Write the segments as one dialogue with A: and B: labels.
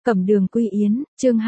A: Cẩm Đường Quy Yến, chương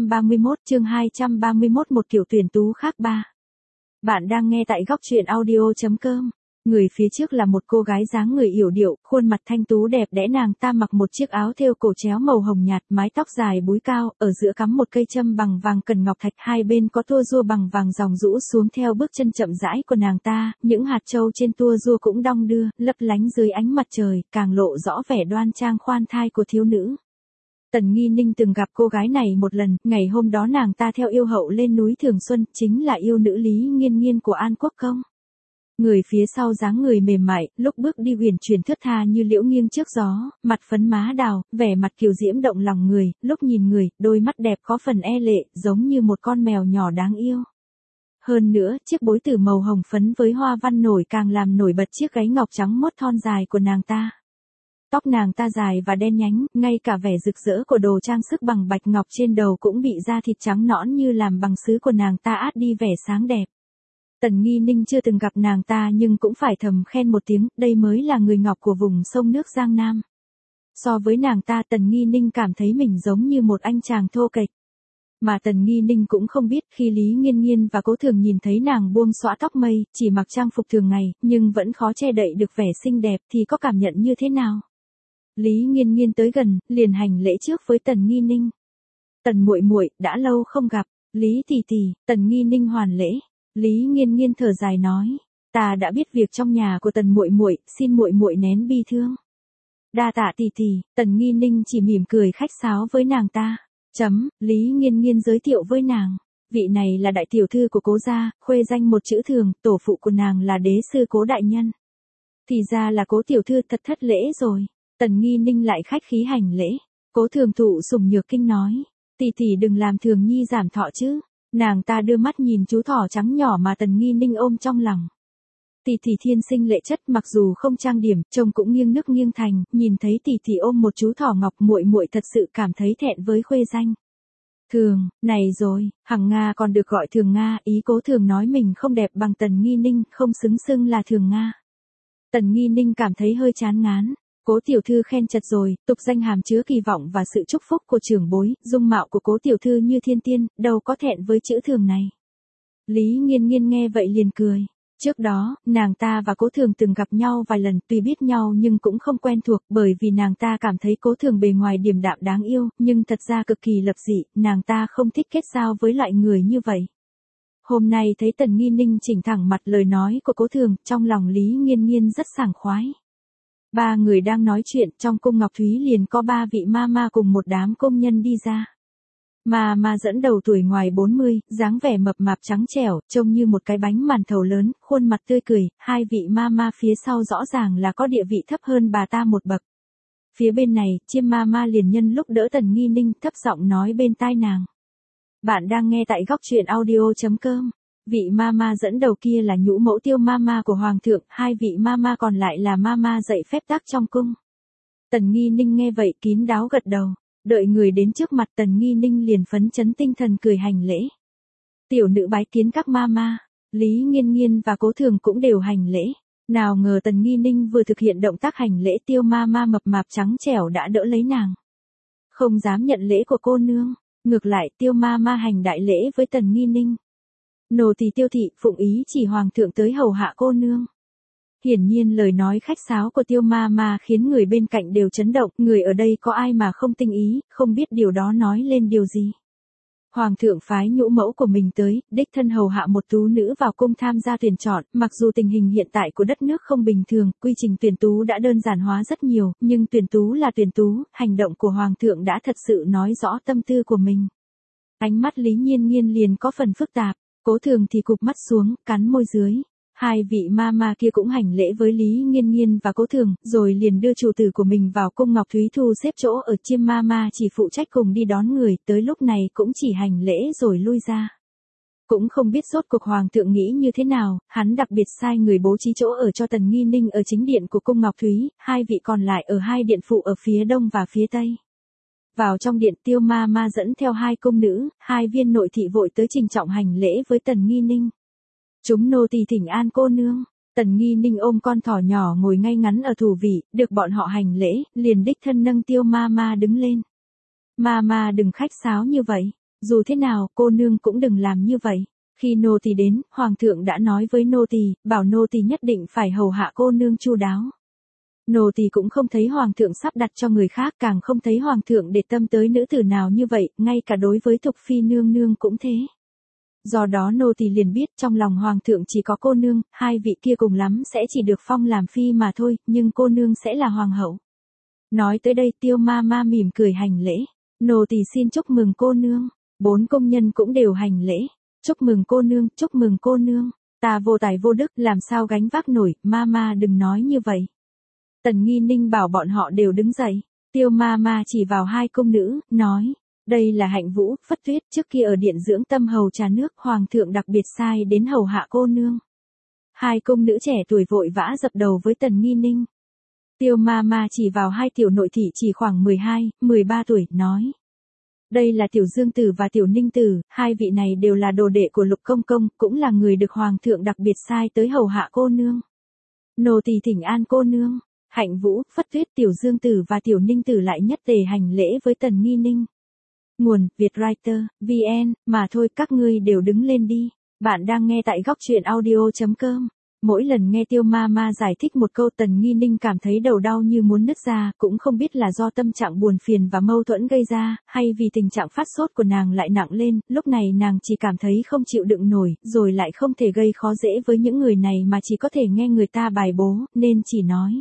A: 231 một kiểu tuyển tú khác ba. Bạn đang nghe tại góc truyện audio.com. Người phía trước là một cô gái dáng người yểu điệu, khuôn mặt thanh tú đẹp đẽ, nàng ta mặc một chiếc áo thêu cổ chéo màu hồng nhạt, mái tóc dài búi cao, ở giữa cắm một cây châm bằng vàng cần ngọc thạch, hai bên có tua rua bằng vàng dòng rũ xuống theo bước chân chậm rãi của nàng ta, những hạt châu trên tua rua cũng đong đưa, lấp lánh dưới ánh mặt trời, càng lộ rõ vẻ đoan trang khoan thai của thiếu nữ. Tần Nghi Ninh từng gặp cô gái này một lần, ngày hôm đó nàng ta theo yêu hậu lên núi Thường Xuân, chính là yêu nữ Lý Nghiên Nghiên của An Quốc Công. Người phía sau dáng người mềm mại, lúc bước đi uyển chuyển thướt tha như liễu nghiêng trước gió, mặt phấn má đào, vẻ mặt kiều diễm động lòng người, lúc nhìn người, đôi mắt đẹp có phần e lệ, giống như một con mèo nhỏ đáng yêu. Hơn nữa, chiếc bối tử màu hồng phấn với hoa văn nổi càng làm nổi bật chiếc gáy ngọc trắng mốt thon dài của nàng ta. Tóc nàng ta dài và đen nhánh, ngay cả vẻ rực rỡ của đồ trang sức bằng bạch ngọc trên đầu cũng bị da thịt trắng nõn như làm bằng sứ của nàng ta át đi vẻ sáng đẹp. Tần Nghi Ninh chưa từng gặp nàng ta nhưng cũng phải thầm khen một tiếng, đây mới là người ngọc của vùng sông nước Giang Nam. So với nàng ta, Tần Nghi Ninh cảm thấy mình giống như một anh chàng thô kệch. Mà Tần Nghi Ninh cũng không biết khi Lý Nghiên Nghiên và Cố Thường nhìn thấy nàng buông xõa tóc mây, chỉ mặc trang phục thường ngày, nhưng vẫn khó che đậy được vẻ xinh đẹp thì có cảm nhận như thế nào. Lý Nghiên Nghiên tới gần, liền hành lễ trước với Tần Nghi Ninh. Tần muội muội, đã lâu không gặp. Lý tỷ tỷ. Tần Nghi Ninh hoàn lễ. Lý Nghiên Nghiên thở dài nói, ta đã biết việc trong nhà của Tần muội muội, xin muội muội nén bi thương. Đa tạ tỷ tỷ. Tần Nghi Ninh chỉ mỉm cười khách sáo với nàng ta. Lý Nghiên Nghiên giới thiệu với nàng, vị này là đại tiểu thư của Cố gia, khuê danh một chữ Thường, tổ phụ của nàng là đế sư Cố đại nhân. Thì ra là Cố tiểu thư, thật thất lễ rồi. Tần Nghi Ninh lại khách khí hành lễ. Cố Thường thụ sủng nhược kinh nói, tỷ tỷ đừng làm Thường nhi giảm thọ chứ. Nàng ta đưa mắt nhìn chú thỏ trắng nhỏ mà Tần Nghi Ninh ôm trong lòng. Tỷ tỷ thiên sinh lệ chất, mặc dù không trang điểm, trông cũng nghiêng nước nghiêng thành, nhìn thấy tỷ tỷ ôm một chú thỏ ngọc, muội muội thật sự cảm thấy thẹn với khuê danh. Thường, này rồi, Hằng Nga còn được gọi Thường Nga, ý Cố Thường nói mình không đẹp bằng Tần Nghi Ninh, không xứng xưng là Thường Nga. Tần Nghi Ninh cảm thấy hơi chán ngán. Cố tiểu thư khen chật rồi, tục danh hàm chứa kỳ vọng và sự chúc phúc của trưởng bối, dung mạo của Cố tiểu thư như thiên tiên, đâu có thẹn với chữ Thường này. Lý Nghiên Nghiên nghe vậy liền cười. Trước đó, nàng ta và Cố Thường từng gặp nhau vài lần, tuy biết nhau nhưng cũng không quen thuộc, bởi vì nàng ta cảm thấy Cố Thường bề ngoài điềm đạm đáng yêu, nhưng thật ra cực kỳ lập dị, nàng ta không thích kết giao với loại người như vậy. Hôm nay thấy Tần Nghi Ninh chỉnh thẳng mặt lời nói của Cố Thường, trong lòng Lý Nghiên Nghiên rất sảng khoái. Ba người đang nói chuyện, trong cung Ngọc Thúy liền có ba vị ma cùng một đám công nhân đi ra. Ma dẫn đầu tuổi ngoài 40, dáng vẻ mập mạp trắng trẻo, trông như một cái bánh màn thầu lớn, khuôn mặt tươi cười, hai vị ma phía sau rõ ràng là có địa vị thấp hơn bà ta một bậc. Phía bên này, Chiêm ma liền nhân lúc đỡ Tần Nghi Ninh, thấp giọng nói bên tai nàng. Bạn đang nghe tại góc truyện audio.com. Vị ma dẫn đầu kia là nhũ mẫu Tiêu ma của Hoàng thượng, hai vị ma còn lại là ma dạy phép tắc trong cung. Tần Nghi Ninh nghe vậy kín đáo gật đầu, đợi người đến trước mặt Tần Nghi Ninh liền phấn chấn tinh thần cười hành lễ. Tiểu nữ bái kiến các ma. Lý Nghiên Nghiên và Cố Thường cũng đều hành lễ. Nào ngờ Tần Nghi Ninh vừa thực hiện động tác hành lễ, Tiêu ma mập mạp trắng trẻo đã đỡ lấy nàng. Không dám nhận lễ của cô nương, ngược lại Tiêu ma hành đại lễ với Tần Nghi Ninh. Nô tỳ Tiêu thị phụng ý chỉ Hoàng thượng tới hầu hạ cô nương. Hiển nhiên lời nói khách sáo của Tiêu ma khiến người bên cạnh đều chấn động, người ở đây có ai mà không tinh ý, không biết điều đó nói lên điều gì. Hoàng thượng phái nhũ mẫu của mình tới, đích thân hầu hạ một tú nữ vào cung tham gia tuyển chọn, mặc dù tình hình hiện tại của đất nước không bình thường, quy trình tuyển tú đã đơn giản hóa rất nhiều, nhưng tuyển tú là tuyển tú, hành động của Hoàng thượng đã thật sự nói rõ tâm tư của mình. Ánh mắt Lý Nghiên Nghiên liền có phần phức tạp. Cố Thường thì cụp mắt xuống, cắn môi dưới. Hai vị ma kia cũng hành lễ với Lý Nghiên Nghiên và Cố Thường, rồi liền đưa chủ tử của mình vào cung Ngọc Thúy thu xếp chỗ ở. Chiêm ma chỉ phụ trách cùng đi đón người, tới lúc này cũng chỉ hành lễ rồi lui ra. Cũng không biết rốt cuộc Hoàng thượng nghĩ như thế nào, hắn đặc biệt sai người bố trí chỗ ở cho Tần Nghi Ninh ở chính điện của cung Ngọc Thúy, hai vị còn lại ở hai điện phụ ở phía đông và phía tây. Vào trong điện, Tiêu ma dẫn theo hai cung nữ, hai viên nội thị vội tới trình trọng hành lễ với Tần Nghi Ninh. Chúng nô tỳ thỉnh an cô nương. Tần Nghi Ninh ôm con thỏ nhỏ ngồi ngay ngắn ở thủ vị, được bọn họ hành lễ, liền đích thân nâng Tiêu ma đứng lên. Mama đừng khách sáo như vậy, dù thế nào cô nương cũng đừng làm như vậy. Khi nô tỳ đến, hoàng thượng đã nói với nô tỳ, bảo nô tỳ nhất định phải hầu hạ cô nương chu đáo. Nô tỳ cũng không thấy hoàng thượng sắp đặt cho người khác, càng không thấy hoàng thượng để tâm tới nữ tử nào như vậy, ngay cả đối với Thục phi nương nương cũng thế. Do đó nô tỳ liền biết trong lòng hoàng thượng chỉ có cô nương, hai vị kia cùng lắm sẽ chỉ được phong làm phi mà thôi, nhưng cô nương sẽ là hoàng hậu. Nói tới đây Tiêu Mama mỉm cười hành lễ, nô tỳ xin chúc mừng cô nương. 4 công nhân cũng đều hành lễ, chúc mừng cô nương, chúc mừng cô nương. Ta vô tài vô đức làm sao gánh vác nổi, Mama đừng nói như vậy. Tần Nghi Ninh bảo bọn họ đều đứng dậy, Tiêu Mama chỉ vào 2 công nữ, nói, đây là Hạnh Vũ, Phất Tuyết, trước kia ở điện dưỡng tâm hầu trà nước, hoàng thượng đặc biệt sai đến hầu hạ cô nương. 2 công nữ trẻ tuổi vội vã dập đầu với Tần Nghi Ninh. Tiêu Mama chỉ vào 2 tiểu nội thị chỉ khoảng 12, 13 tuổi, nói. Đây là Tiểu Dương Tử và Tiểu Ninh Tử, 2 vị này đều là đồ đệ của Lục Công Công, cũng là người được hoàng thượng đặc biệt sai tới hầu hạ cô nương. Nô tỳ thỉnh an cô nương. Hạnh Vũ, Phất Tuyết, Tiểu Dương Tử và Tiểu Ninh Tử lại nhất tề hành lễ với Tần Nghi Ninh. Nguồn, Vietwriter, VN, mà thôi các ngươi đều đứng lên đi. Bạn đang nghe tại góc truyện audio.com. Mỗi lần nghe Tiêu Mama giải thích một câu Tần Nghi Ninh cảm thấy đầu đau như muốn nứt ra, cũng không biết là do tâm trạng buồn phiền và mâu thuẫn gây ra, hay vì tình trạng phát sốt của nàng lại nặng lên, lúc này nàng chỉ cảm thấy không chịu đựng nổi, rồi lại không thể gây khó dễ với những người này mà chỉ có thể nghe người ta bài bố, nên chỉ nói.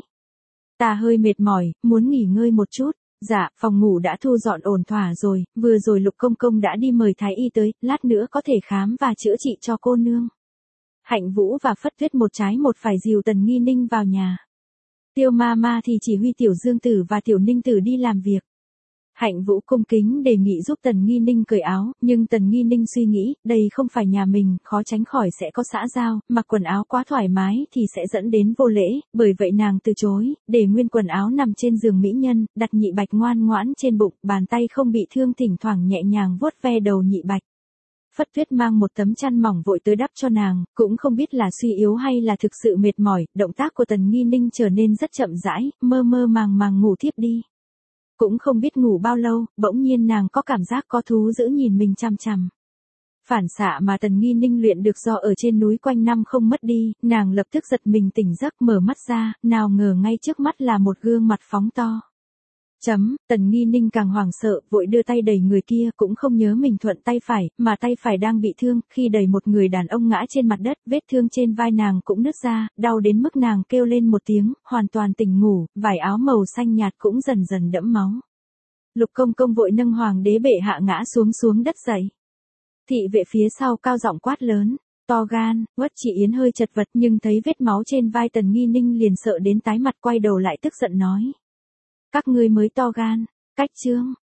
A: Ta hơi mệt mỏi, muốn nghỉ ngơi một chút. Dạ, phòng ngủ đã thu dọn ổn thỏa rồi, vừa rồi Lục Công Công đã đi mời thái y tới, lát nữa có thể khám và chữa trị cho cô nương. Hạnh Vũ và Phất Tuyết một trái một phải dìu Tần Nghi Ninh vào nhà. Tiêu Mama thì chỉ huy Tiểu Dương Tử và Tiểu Ninh Tử đi làm việc. Hạnh Vũ cung kính đề nghị giúp Tần Nghi Ninh cởi áo, nhưng Tần Nghi Ninh suy nghĩ, đây không phải nhà mình, khó tránh khỏi sẽ có xã giao, mặc quần áo quá thoải mái thì sẽ dẫn đến vô lễ, bởi vậy nàng từ chối, để nguyên quần áo nằm trên giường mỹ nhân, đặt Nhị Bạch ngoan ngoãn trên bụng, bàn tay không bị thương thỉnh thoảng nhẹ nhàng vuốt ve đầu Nhị Bạch. Phất Tuyết mang một tấm chăn mỏng vội tới đắp cho nàng, cũng không biết là suy yếu hay là thực sự mệt mỏi, động tác của Tần Nghi Ninh trở nên rất chậm rãi, mơ mơ màng màng ngủ thiếp đi. Cũng không biết ngủ bao lâu, bỗng nhiên nàng có cảm giác có thú dữ nhìn mình chằm chằm. Phản xạ mà Tần Nghi Ninh luyện được do ở trên núi quanh năm không mất đi, nàng lập tức giật mình tỉnh giấc mở mắt ra, nào ngờ ngay trước mắt là một gương mặt phóng to. Tần Nghi Ninh càng hoảng sợ, vội đưa tay đẩy người kia, cũng không nhớ mình thuận tay phải, mà tay phải đang bị thương, khi đẩy một người đàn ông ngã trên mặt đất, vết thương trên vai nàng cũng nứt ra, đau đến mức nàng kêu lên một tiếng, hoàn toàn tỉnh ngủ, vải áo màu xanh nhạt cũng dần dần đẫm máu. Lục Công Công vội nâng hoàng đế bệ hạ ngã xuống đất dậy. Thị vệ phía sau cao giọng quát lớn, to gan, Uất Chỉ Yến hơi chật vật nhưng thấy vết máu trên vai Tần Nghi Ninh liền sợ đến tái mặt quay đầu lại tức giận nói. Các ngươi mới to gan, cách trương,